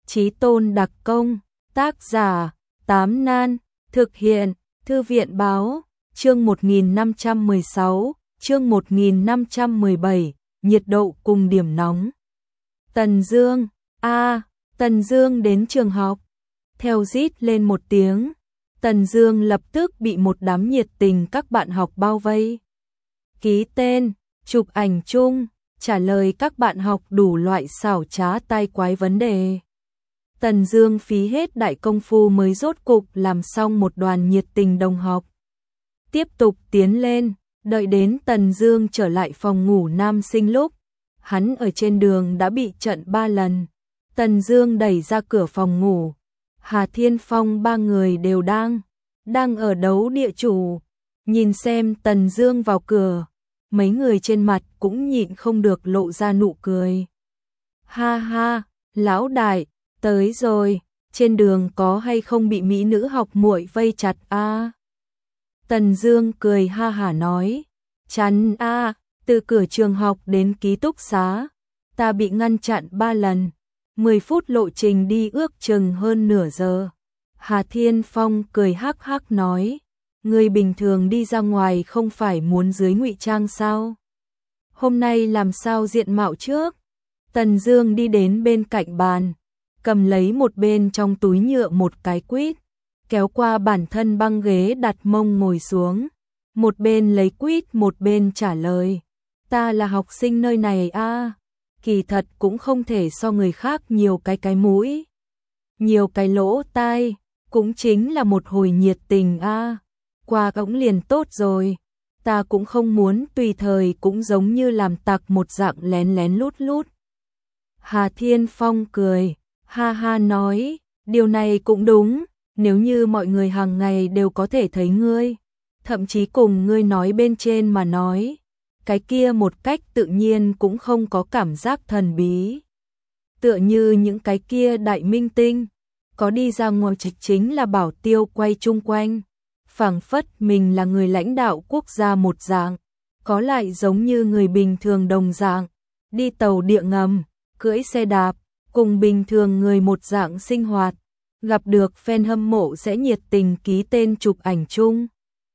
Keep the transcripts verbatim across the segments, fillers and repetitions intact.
Chí Tôn đặc công, tác giả, Tám Nan, thực hiện, Thư viện báo, chương một nghìn năm trăm mười sáu, chương một nghìn năm trăm mười bảy, nhiệt độ cùng điểm nóng. Tần Dương, a, Tần Dương đến trường học, theo rít lên một tiếng, Tần Dương lập tức bị một đám nhiệt tình các bạn học bao vây. Ký tên, chụp ảnh chung, trả lời các bạn học đủ loại xảo trá tai quái vấn đề. Tần Dương phí hết đại công phu mới rốt cục làm xong một đoàn nhiệt tình đồng học. Tiếp tục tiến lên, đợi đến Tần Dương trở lại phòng ngủ nam sinh lúc, hắn ở trên đường đã bị trận ba lần. Tần Dương đẩy ra cửa phòng ngủ, Hà Thiên Phong ba người đều đang đang ở đấu địa chủ. Nhìn xem Tần Dương vào cửa, mấy người trên mặt cũng nhịn không được lộ ra nụ cười. Ha ha, lão đại, tới rồi, trên đường có hay không bị mỹ nữ học muội vây chặt a? À? Tần Dương cười ha hả nói, chắn a, à, từ cửa trường học đến ký túc xá, ta bị ngăn chặn ba lần, mười phút lộ trình đi ước chừng hơn nửa giờ. Hà Thiên Phong cười hắc hắc nói, người bình thường đi ra ngoài không phải muốn dưới ngụy trang sao? Hôm nay làm sao diện mạo trước? Tần Dương đi đến bên cạnh bàn, cầm lấy một bên trong túi nhựa một cái quýt, kéo qua bản thân băng ghế đặt mông ngồi xuống, một bên lấy quýt một bên trả lời, ta là học sinh nơi này a, à. Kỳ thật cũng không thể so người khác nhiều cái cái mũi, nhiều cái lỗ tai, cũng chính là một hồi nhiệt tình a, à. Qua cũng liền tốt rồi, ta cũng không muốn tùy thời cũng giống như làm tặc một dạng lén lén lút lút. Hà Thiên Phong cười, ha ha nói, điều này cũng đúng, nếu như mọi người hàng ngày đều có thể thấy ngươi, thậm chí cùng ngươi nói bên trên mà nói, cái kia một cách tự nhiên cũng không có cảm giác thần bí. Tựa như những cái kia đại minh tinh, có đi ra ngoài chính là bảo tiêu quay chung quanh, phảng phất mình là người lãnh đạo quốc gia một dạng, có lại giống như người bình thường đồng dạng, đi tàu địa ngầm, cưỡi xe đạp, cùng bình thường người một dạng sinh hoạt, gặp được fan hâm mộ sẽ nhiệt tình ký tên chụp ảnh chung.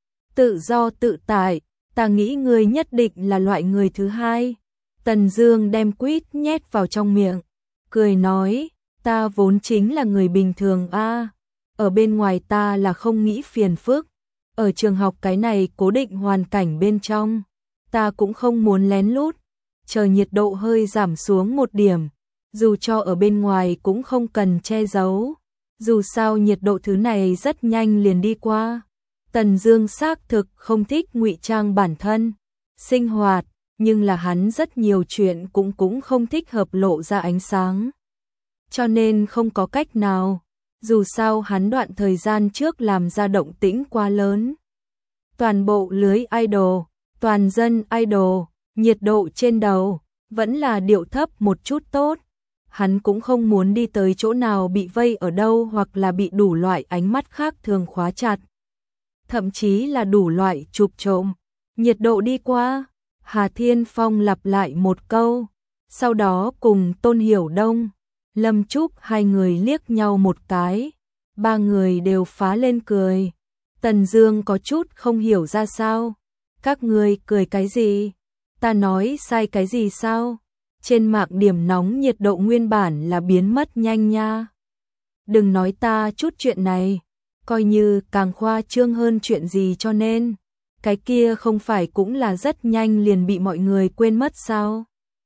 Tự do tự tại, ta nghĩ ngươi nhất định là loại người thứ hai. Tần Dương đem quýt nhét vào trong miệng, cười nói, ta vốn chính là người bình thường a, à. Ở bên ngoài ta là không nghĩ phiền phức, ở trường học cái này cố định hoàn cảnh bên trong, ta cũng không muốn lén lút, chờ nhiệt độ hơi giảm xuống một điểm, dù cho ở bên ngoài cũng không cần che giấu, dù sao nhiệt độ thứ này rất nhanh liền đi qua. Tần Dương xác thực không thích ngụy trang bản thân, sinh hoạt, nhưng là hắn rất nhiều chuyện cũng cũng không thích hợp lộ ra ánh sáng. Cho nên không có cách nào, dù sao hắn đoạn thời gian trước làm ra động tĩnh quá lớn. Toàn bộ lưới idol, toàn dân idol, nhiệt độ trên đầu, vẫn là điệu thấp một chút tốt. Hắn cũng không muốn đi tới chỗ nào bị vây ở đâu hoặc là bị đủ loại ánh mắt khác thường khóa chặt. Thậm chí là đủ loại chụp trộm. Nhiệt độ đi qua, Hà Thiên Phong lặp lại một câu, sau đó cùng Tôn Hiểu Đông, Lâm Trúc hai người liếc nhau một cái, ba người đều phá lên cười. Tần Dương có chút không hiểu ra sao, các ngươi cười cái gì? Ta nói sai cái gì sao? Trên mạng điểm nóng nhiệt độ nguyên bản là biến mất nhanh nha. Đừng nói ta chút chuyện này, coi như càng khoa trương hơn chuyện gì cho nên, cái kia không phải cũng là rất nhanh liền bị mọi người quên mất sao?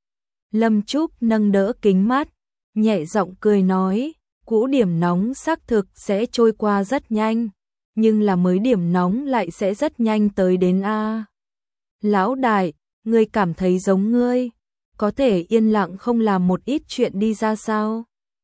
Lâm Trúc nâng đỡ kính mắt, nhẹ giọng cười nói, cũ điểm nóng xác thực sẽ trôi qua rất nhanh, nhưng là mới điểm nóng lại sẽ rất nhanh tới đến a. Lão đại, ngươi cảm thấy giống ngươi, có thể yên lặng không làm một ít chuyện đi ra sao?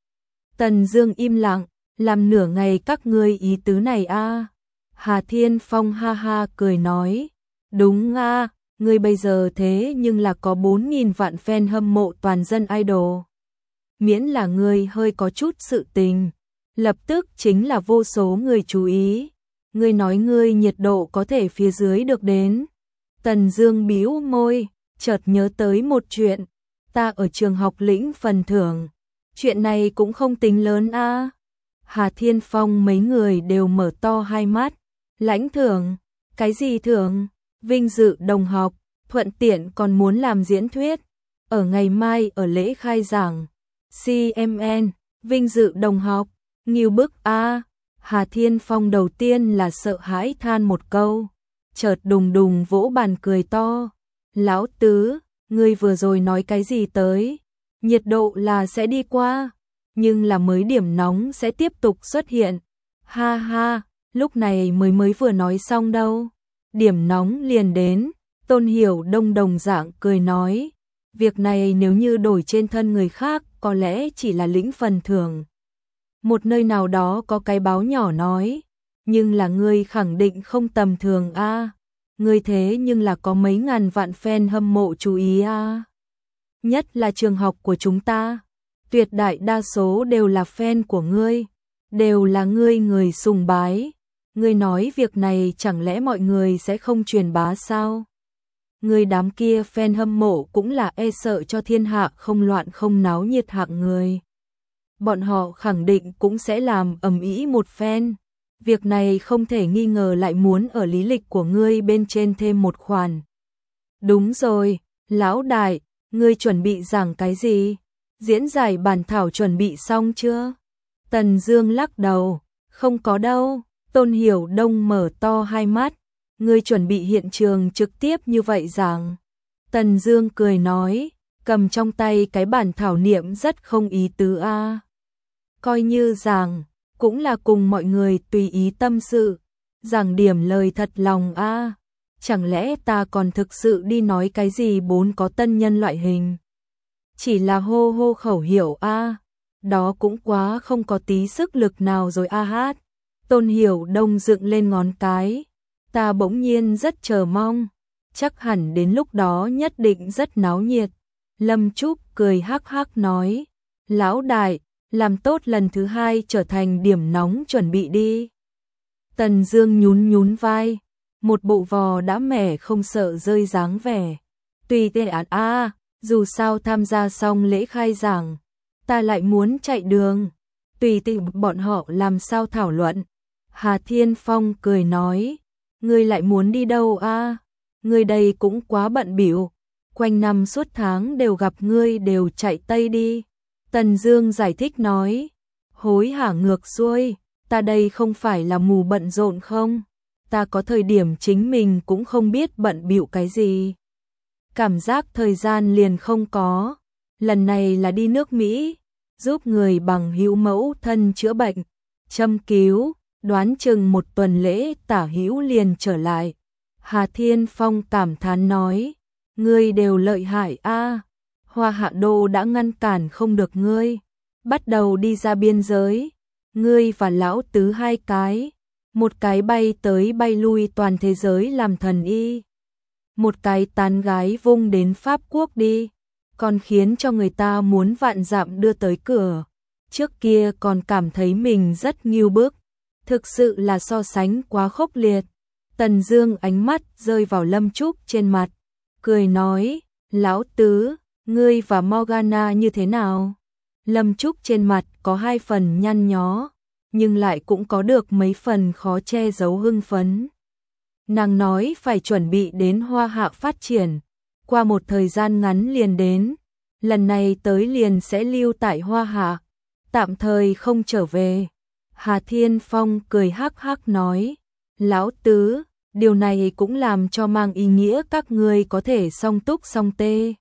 Tần Dương im lặng, làm nửa ngày các ngươi ý tứ này a. Hà Thiên Phong ha ha cười nói, đúng a, ngươi bây giờ thế nhưng là có bốn nghìn vạn fan hâm mộ toàn dân idol. Miễn là ngươi hơi có chút sự tình, lập tức chính là vô số người chú ý. Ngươi nói ngươi nhiệt độ có thể phía dưới được đến. Tần Dương bĩu môi, chợt nhớ tới một chuyện, ta ở trường học lĩnh phần thưởng, Chuyện này cũng không tính lớn a. Hà Thiên Phong mấy người đều mở to hai mắt. Lãnh thưởng? Cái gì thưởng? Vinh dự đồng học, thuận tiện còn muốn làm diễn thuyết. Ở ngày mai ở lễ khai giảng. xê em en, vinh dự đồng học, nghiêu bức a. Hà Thiên Phong đầu tiên là sợ hãi than một câu, chợt đùng đùng vỗ bàn cười to. Lão Tứ, ngươi vừa rồi nói cái gì tới? Nhiệt độ là sẽ đi qua, nhưng là mới điểm nóng sẽ tiếp tục xuất hiện. Ha ha, lúc này mới mới vừa nói xong đâu. Điểm nóng liền đến, Tôn Hiểu Đông đồng dạng cười nói. Việc này nếu như đổi trên thân người khác có lẽ chỉ là lĩnh phần thưởng. Một nơi nào đó có cái báo nhỏ nói, nhưng là ngươi khẳng định không tầm thường a. À. Ngươi thế nhưng là có mấy ngàn vạn fan hâm mộ chú ý a. À. Nhất là trường học của chúng ta, tuyệt đại đa số đều là fan của ngươi, đều là ngươi người sùng bái. Ngươi nói việc này chẳng lẽ mọi người sẽ không truyền bá sao? Người đám kia fan hâm mộ cũng là e sợ cho thiên hạ không loạn không náo nhiệt hạng người. Bọn họ khẳng định cũng sẽ làm ầm ĩ một phen. Việc này không thể nghi ngờ lại muốn ở lý lịch của ngươi bên trên thêm một khoản. Đúng rồi, lão đại, ngươi chuẩn bị giảng cái gì? Diễn giải bản thảo chuẩn bị xong chưa? Tần Dương lắc đầu, không có đâu. Tôn Hiểu Đông mở to hai mắt. Ngươi chuẩn bị hiện trường trực tiếp như vậy giảng. Tần Dương cười nói, cầm trong tay cái bản thảo niệm rất không ý tứ a. À. Coi như giảng, cũng là cùng mọi người tùy ý tâm sự, giảng điểm lời thật lòng a. À. Chẳng lẽ ta còn thực sự đi nói cái gì bốn có tân nhân loại hình? Chỉ là hô hô khẩu hiệu a. À. Đó cũng quá không có tí sức lực nào rồi a hát. Tôn Hiểu Đông dựng lên ngón cái. Ta bỗng nhiên rất chờ mong, chắc hẳn đến lúc đó nhất định rất náo nhiệt. Lâm Trúc cười hắc hắc nói, lão đại, làm tốt lần thứ hai trở thành điểm nóng chuẩn bị đi. Tần Dương nhún nhún vai, một bộ vò đã mẻ không sợ rơi dáng vẻ. Tùy tệ án a, dù sao tham gia xong lễ khai giảng, ta lại muốn chạy đường. Tùy tị bọn họ làm sao thảo luận. Hà Thiên Phong cười nói, ngươi lại muốn đi đâu a? À? Ngươi đây cũng quá bận bịu, quanh năm suốt tháng đều gặp ngươi đều chạy tây đi. Tần Dương giải thích nói, hối hả ngược xuôi, ta đây không phải là mù bận rộn không? Ta có thời điểm chính mình cũng không biết bận bịu cái gì. Cảm giác thời gian liền không có. Lần này là đi nước Mỹ, giúp người bằng hữu mẫu thân chữa bệnh, châm cứu. Đoán chừng một tuần lễ tả hữu liền trở lại. Hà Thiên Phong cảm thán nói, ngươi đều lợi hại a. À. Hoa Hạ Đô đã ngăn cản không được ngươi, bắt đầu đi ra biên giới. Ngươi và lão Tứ hai cái, một cái bay tới bay lui toàn thế giới làm thần y, một cái tán gái vung đến Pháp Quốc đi, còn khiến cho người ta muốn vạn dặm đưa tới cửa. Trước kia còn cảm thấy mình rất nghiêu bức. Thực sự là so sánh quá khốc liệt. Tần Dương ánh mắt rơi vào Lâm Trúc trên mặt, cười nói, lão Tứ, ngươi và Morgana như thế nào? Lâm Trúc trên mặt có hai phần nhăn nhó, nhưng lại cũng có được mấy phần khó che giấu hưng phấn. Nàng nói phải chuẩn bị đến Hoa Hạ phát triển, qua một thời gian ngắn liền đến, lần này tới liền sẽ lưu tại Hoa Hạ, tạm thời không trở về. Hà Thiên Phong cười hắc hắc nói, lão Tứ, điều này cũng làm cho mang ý nghĩa các ngươi có thể song túc song tê.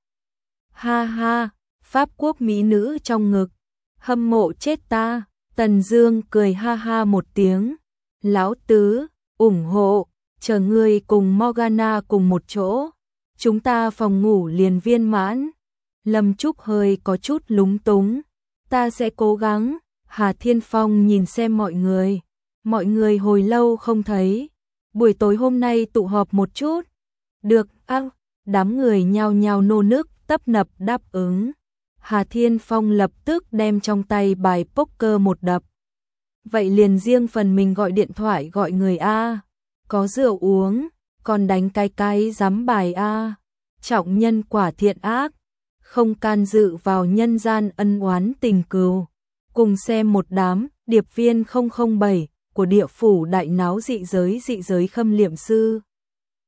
Ha ha, Pháp Quốc mỹ nữ trong ngực, hâm mộ chết ta. Tần Dương cười ha ha một tiếng, lão Tứ, ủng hộ, chờ ngươi cùng Morgana cùng một chỗ, chúng ta phòng ngủ liền viên mãn. Lâm Trúc hơi có chút lúng túng, ta sẽ cố gắng. Hà Thiên Phong nhìn xem mọi người, mọi người hồi lâu không thấy, buổi tối hôm nay tụ họp một chút. Được, ác, đám người nhao nhao nô nức tấp nập đáp ứng. Hà Thiên Phong lập tức đem trong tay bài poker một đập. Vậy liền riêng phần mình gọi điện thoại gọi người a, có rượu uống, còn đánh cái cái giám bài a. Trọng nhân quả thiện ác, không can dự vào nhân gian ân oán tình cừu. Cùng xem một đám điệp viên không không bảy của địa phủ đại náo dị giới dị giới khâm liệm sư.